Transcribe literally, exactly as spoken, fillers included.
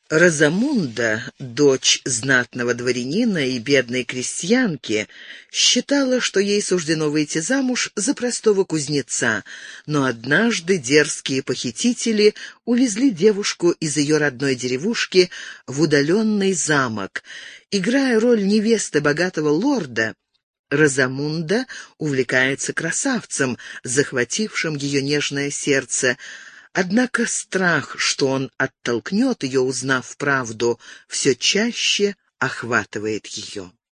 Розамунда, дочь знатного дворянина и бедной крестьянки, считала, что ей суждено выйти замуж за простого кузнеца, но однажды дерзкие похитители увезли девушку из ее родной деревушки в удаленный замок. Играя роль невесты богатого лорда, Розамунда увлекается красавцем, захватившим ее нежное сердце. Однако страх, что он оттолкнет ее, узнав правду, все чаще охватывает ее.